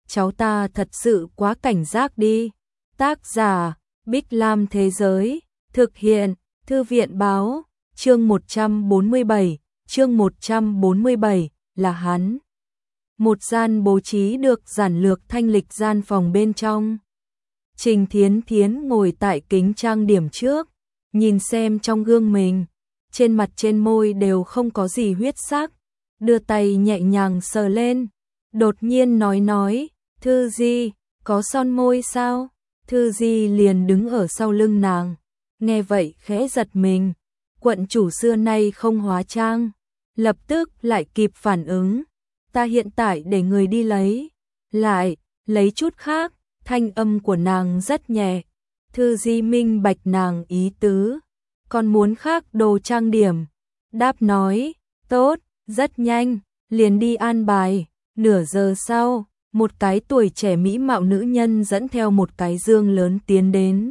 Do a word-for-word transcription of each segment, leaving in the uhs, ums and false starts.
cháu ta thật sự quá cảnh giác đi. Tác giả, Bích Lam Thế Giới, thực hiện, Thư viện Báo, chương một trăm bốn mươi bảy, chương một trăm bốn mươi bảy, là hắn. Một gian bố trí được giản lược thanh lịch gian phòng bên trong. Trình Thiến Thiến ngồi tại kính trang điểm trước, nhìn xem trong gương mình, trên mặt trên môi đều không có gì huyết sắc, đưa tay nhẹ nhàng sờ lên, đột nhiên nói nói, Thư Di, có son môi sao? Thư Di liền đứng ở sau lưng nàng, nghe vậy khẽ giật mình, quận chủ xưa nay không hóa trang, lập tức lại kịp phản ứng, ta hiện tại để người đi lấy, lại, lấy chút khác, thanh âm của nàng rất nhẹ, Thư Di minh bạch nàng ý tứ, còn muốn khác đồ trang điểm, đáp nói, tốt, rất nhanh, liền đi an bài, nửa giờ sau, một cái tuổi trẻ mỹ mạo nữ nhân dẫn theo một cái dương lớn tiến đến.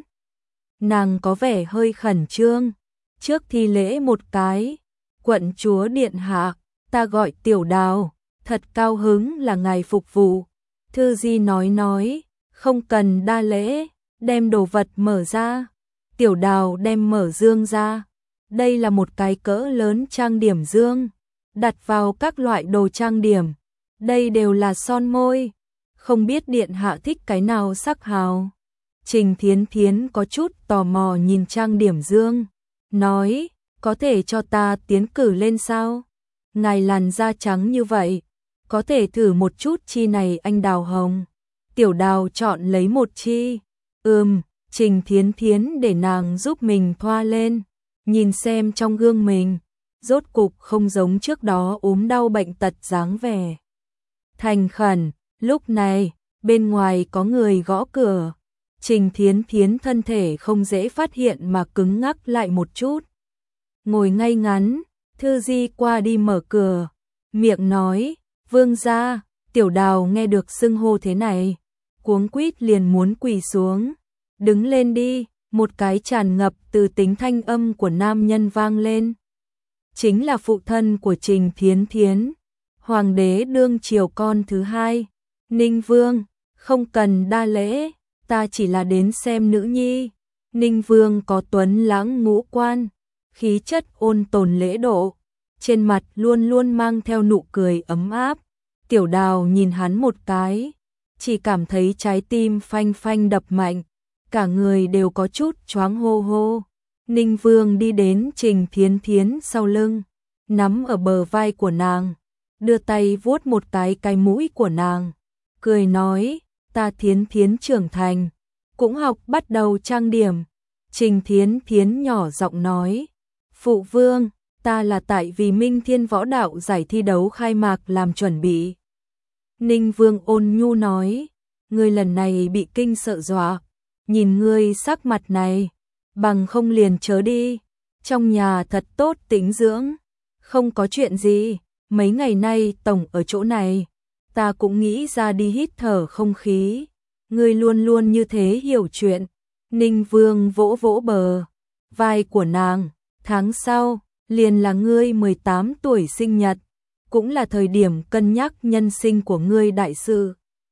Nàng có vẻ hơi khẩn trương, trước thi lễ một cái, quận chúa điện hạ, ta gọi Tiểu Đào, thật cao hứng là ngài phục vụ. Thư Di nói nói, không cần đa lễ, đem đồ vật mở ra. Tiểu Đào đem mở dương ra, đây là một cái cỡ lớn trang điểm dương, đặt vào các loại đồ trang điểm, đây đều là son môi, không biết điện hạ thích cái nào sắc hào. Trình Thiến Thiến có chút tò mò nhìn trang điểm dương, nói, có thể cho ta tiến cử lên sao? Ngài làn da trắng như vậy, có thể thử một chút chi này anh đào hồng. Tiểu Đào chọn lấy một chi, ừm, Trình Thiến Thiến để nàng giúp mình thoa lên, nhìn xem trong gương mình, rốt cục không giống trước đó ốm đau bệnh tật dáng vẻ. Thành khẩn, lúc này, bên ngoài có người gõ cửa, Trình Thiến Thiến thân thể không dễ phát hiện mà cứng ngắc lại một chút. Ngồi ngay ngắn, Thư Di qua đi mở cửa, miệng nói, vương gia. Tiểu Đào nghe được xưng hô thế này, cuống quýt liền muốn quỳ xuống, đứng lên đi, một cái tràn ngập từ tính thanh âm của nam nhân vang lên. Chính là phụ thân của Trình Thiến Thiến, hoàng đế đương triều con thứ hai, Ninh Vương, không cần đa lễ, ta chỉ là đến xem nữ nhi. Ninh Vương có tuấn lãng ngũ quan, khí chất ôn tồn lễ độ, trên mặt luôn luôn mang theo nụ cười ấm áp. Tiểu Đào nhìn hắn một cái, chỉ cảm thấy trái tim phanh phanh đập mạnh, cả người đều có chút choáng hô hô. Ninh Vương đi đến Trình Thiến Thiến sau lưng, nắm ở bờ vai của nàng, đưa tay vuốt một cái cái mũi của nàng, cười nói, ta Thiến Thiến trưởng thành, cũng học bắt đầu trang điểm. Trình Thiến Thiến nhỏ giọng nói, phụ vương, ta là tại vì Minh Thiên võ đạo giải thi đấu khai mạc làm chuẩn bị. Ninh Vương ôn nhu nói, ngươi lần này bị kinh sợ dọa, nhìn ngươi sắc mặt này, bằng không liền chớ đi, trong nhà thật tốt tĩnh dưỡng, không có chuyện gì, mấy ngày nay tổng ở chỗ này, ta cũng nghĩ ra đi hít thở không khí, ngươi luôn luôn như thế hiểu chuyện. Ninh Vương vỗ vỗ bờ vai của nàng, tháng sau, liền là ngươi mười tám tuổi sinh nhật, cũng là thời điểm cân nhắc nhân sinh của ngươi đại sự.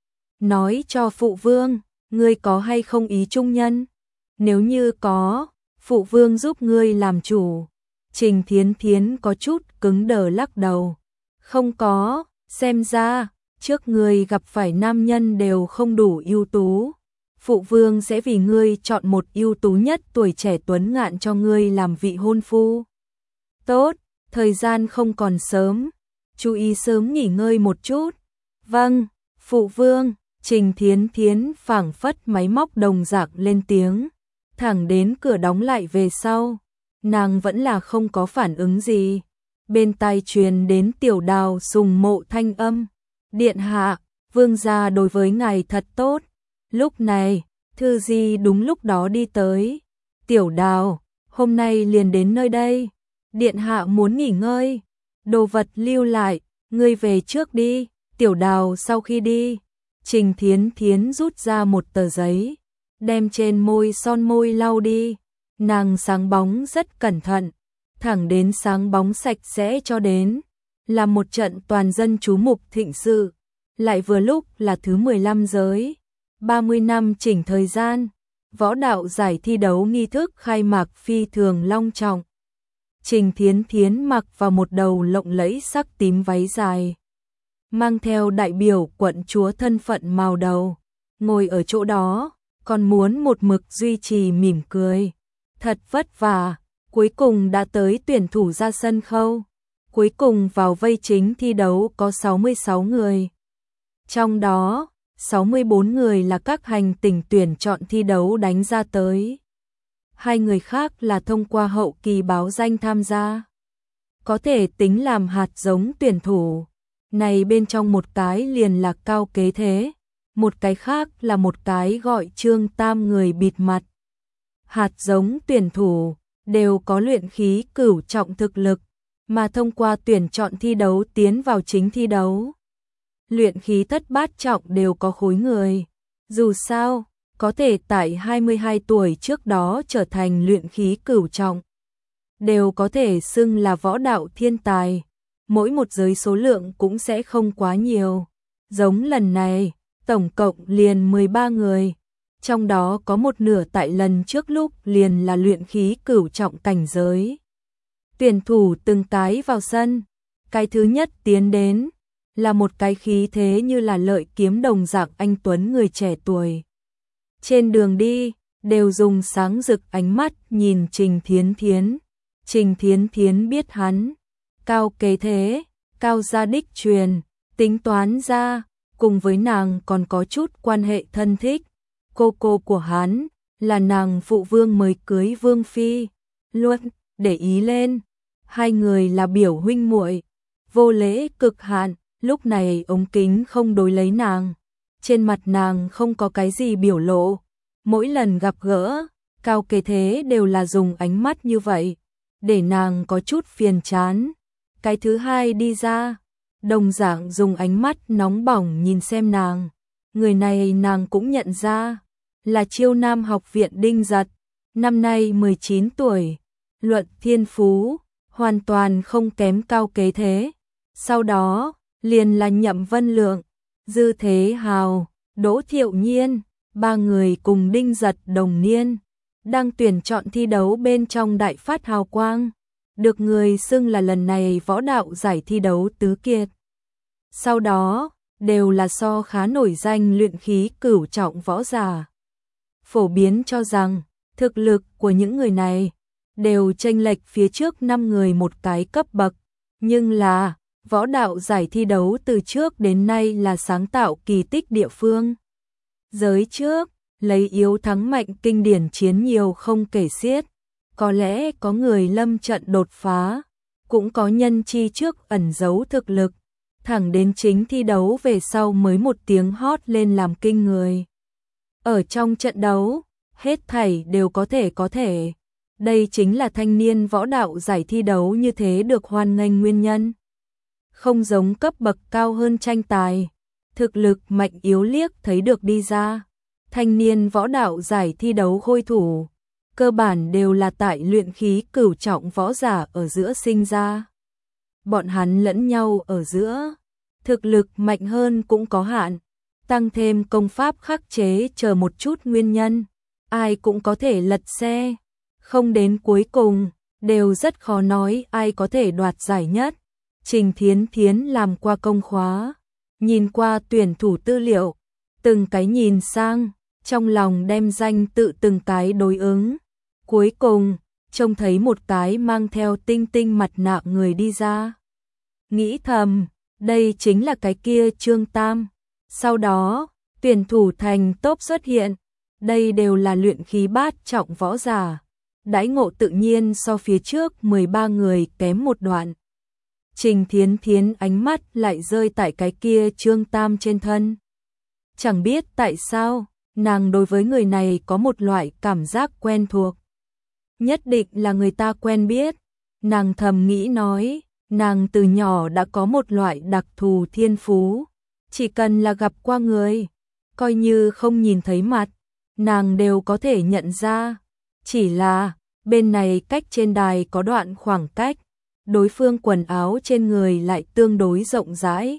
Nói cho phụ vương, ngươi có hay không ý trung nhân? Nếu như có, phụ vương giúp ngươi làm chủ. Trình Thiến Thiến có chút cứng đờ lắc đầu. Không có, xem ra, trước ngươi gặp phải nam nhân đều không đủ ưu tú. Phụ vương sẽ vì ngươi chọn một ưu tú nhất tuổi trẻ tuấn ngạn cho ngươi làm vị hôn phu. Tốt, thời gian không còn sớm, chú ý sớm nghỉ ngơi một chút. Vâng, phụ vương. Trình Thiến Thiến phảng phất máy móc đồng dạng lên tiếng, thẳng đến cửa đóng lại về sau, nàng vẫn là không có phản ứng gì. Bên tai truyền đến Tiểu Đào sùng mộ thanh âm, điện hạ, vương gia đối với ngài thật tốt. Lúc này, Thư Di đúng lúc đó đi tới. Tiểu Đào, hôm nay liền đến nơi đây, điện hạ muốn nghỉ ngơi, đồ vật lưu lại, ngươi về trước đi. Tiểu Đào sau khi đi, Trình Thiến Thiến rút ra một tờ giấy, đem trên môi son môi lau đi, nàng sáng bóng rất cẩn thận, thẳng đến sáng bóng sạch sẽ cho đến, là một trận toàn dân chú mục thịnh sự. lại vừa lúc là thứ mười lăm giới, ba mươi năm chỉnh thời gian, võ đạo giải thi đấu nghi thức khai mạc phi thường long trọng. Trình Thiến Thiến mặc vào một đầu lộng lẫy sắc tím váy dài, mang theo đại biểu quận chúa thân phận màu đầu, ngồi ở chỗ đó, còn muốn một mực duy trì mỉm cười. Thật vất vả, cuối cùng đã tới tuyển thủ ra sân khấu. Cuối cùng vào vây chính thi đấu có sáu mươi sáu người. Trong đó, sáu mươi bốn người là các hành tinh tuyển chọn thi đấu đánh ra tới. Hai người khác là thông qua hậu kỳ báo danh tham gia. Có thể tính làm hạt giống tuyển thủ. Này bên trong một cái liền là Cao Kế Thế, một cái khác là một cái gọi Trương Tam người bịt mặt. Hạt giống tuyển thủ đều có luyện khí cửu trọng thực lực, mà thông qua tuyển chọn thi đấu tiến vào chính thi đấu. Luyện khí thất bát trọng đều có khối người. Dù sao, có thể tại hai mươi hai tuổi trước đó trở thành luyện khí cửu trọng, đều có thể xưng là võ đạo thiên tài. Mỗi một giới số lượng cũng sẽ không quá nhiều. Giống lần này, tổng cộng liền mười ba người. Trong đó có một nửa tại lần trước lúc liền là luyện khí cửu trọng cảnh giới. Tuyển thủ từng cái vào sân. Cái thứ nhất tiến đến là một cái khí thế như là lợi kiếm đồng dạng anh tuấn người trẻ tuổi. Trên đường đi, đều dùng sáng rực ánh mắt nhìn Trình Thiến Thiến. Trình Thiến Thiến biết hắn, Cao Kế Thế, Cao gia đích truyền, tính toán ra, cùng với nàng còn có chút quan hệ thân thích. Cô cô của hắn, là nàng phụ vương mới cưới vương phi, luôn để ý lên. Hai người là biểu huynh muội, vô lễ cực hạn, lúc này ống kính không đối lấy nàng. Trên mặt nàng không có cái gì biểu lộ. Mỗi lần gặp gỡ, Cao Kế Thế đều là dùng ánh mắt như vậy, để nàng có chút phiền chán. Cái thứ hai đi ra, đồng dạng dùng ánh mắt nóng bỏng nhìn xem nàng. Người này nàng cũng nhận ra, là Chiêu Nam học viện Đinh Giật, năm nay mười chín tuổi, luận thiên phú, hoàn toàn không kém Cao Kế Thế. Sau đó, liền là Nhậm Vân Lượng, Dư Thế Hào, Đỗ Thiệu Nhiên, ba người cùng Đinh Giật đồng niên, đang tuyển chọn thi đấu bên trong đại phát hào quang, được người xưng là lần này võ đạo giải thi đấu tứ kiệt. Sau đó, đều là so khá nổi danh luyện khí cửu trọng võ giả. Phổ biến cho rằng, thực lực của những người này đều chênh lệch phía trước năm người một cái cấp bậc, nhưng là võ đạo giải thi đấu từ trước đến nay là sáng tạo kỳ tích địa phương. Giới trước, lấy yếu thắng mạnh kinh điển chiến nhiều không kể xiết, có lẽ có người lâm trận đột phá, cũng có nhân chi trước ẩn giấu thực lực, thẳng đến chính thi đấu về sau mới một tiếng hót lên làm kinh người. Ở trong trận đấu, hết thảy đều có thể có thể. Đây chính là thanh niên võ đạo giải thi đấu như thế được hoan nghênh nguyên nhân. Không giống cấp bậc cao hơn tranh tài, thực lực mạnh yếu liếc thấy được đi ra. Thanh niên võ đạo giải thi đấu khôi thủ, cơ bản đều là tại luyện khí cửu trọng võ giả ở giữa sinh ra. Bọn hắn lẫn nhau ở giữa, thực lực mạnh hơn cũng có hạn, tăng thêm công pháp khắc chế chờ một chút nguyên nhân, ai cũng có thể lật xe, không đến cuối cùng, đều rất khó nói ai có thể đoạt giải nhất. Trình Thiến Thiến làm qua công khóa, nhìn qua tuyển thủ tư liệu, từng cái nhìn sang, trong lòng đem danh tự từng cái đối ứng. Cuối cùng, trông thấy một cái mang theo tinh tinh mặt nạ người đi ra. Nghĩ thầm, đây chính là cái kia Trương Tam. Sau đó, tuyển thủ thành top xuất hiện. Đây đều là luyện khí bát trọng võ giả. Đãi ngộ tự nhiên so phía trước mười ba người kém một đoạn. Trình Thiến Thiến ánh mắt lại rơi tại cái kia Trương Tam trên thân. Chẳng biết tại sao, nàng đối với người này có một loại cảm giác quen thuộc. Nhất định là người ta quen biết. Nàng thầm nghĩ nói, nàng từ nhỏ đã có một loại đặc thù thiên phú. Chỉ cần là gặp qua người, coi như không nhìn thấy mặt, nàng đều có thể nhận ra. Chỉ là, bên này cách trên đài có đoạn khoảng cách, đối phương quần áo trên người lại tương đối rộng rãi,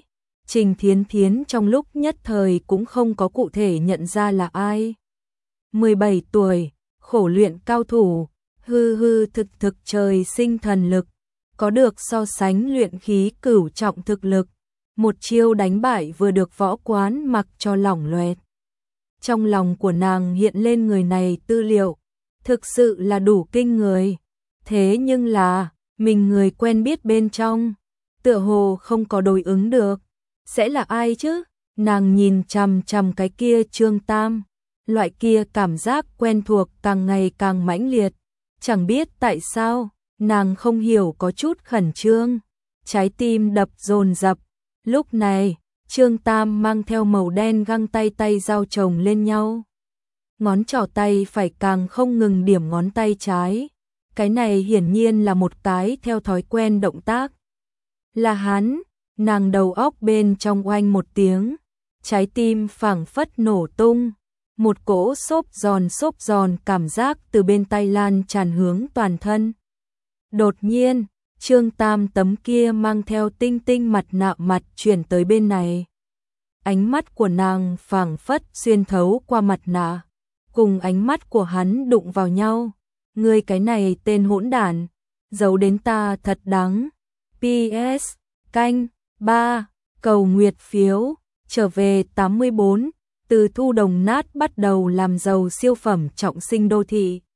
Trình Thiến Thiến trong lúc nhất thời cũng không có cụ thể nhận ra là ai. mười bảy tuổi, khổ luyện cao thủ, hư hư thực thực trời sinh thần lực, có được so sánh luyện khí cửu trọng thực lực, một chiêu đánh bại vừa được võ quán mặc cho lỏng loẹt. Trong lòng của nàng hiện lên người này tư liệu, thực sự là đủ kinh người. Thế nhưng là, mình người quen biết bên trong, tựa hồ không có đối ứng được. Sẽ là ai chứ? Nàng nhìn chằm chằm cái kia Trương Tam, loại kia cảm giác quen thuộc càng ngày càng mãnh liệt. Chẳng biết tại sao, nàng không hiểu có chút khẩn trương, trái tim đập dồn dập. Lúc này, Trương Tam mang theo màu đen găng tay tay giao chồng lên nhau. Ngón trỏ tay phải càng không ngừng điểm ngón tay trái. Cái này hiển nhiên là một cái theo thói quen động tác. Là hắn, nàng đầu óc bên trong oanh một tiếng, trái tim phảng phất nổ tung. Một cỗ xốp giòn xốp giòn cảm giác từ bên tay lan tràn hướng toàn thân. Đột nhiên, Trương Tam tấm kia mang theo tinh tinh mặt nạ mặt chuyển tới bên này. Ánh mắt của nàng phảng phất xuyên thấu qua mặt nạ, cùng ánh mắt của hắn đụng vào nhau. Ngươi cái này tên hỗn đản, giấu đến ta thật đáng. pê ét canh ba cầu nguyệt phiếu trở về tám mươi bốn. Từ thu đồng nát bắt đầu làm giàu siêu phẩm trọng sinh đô thị.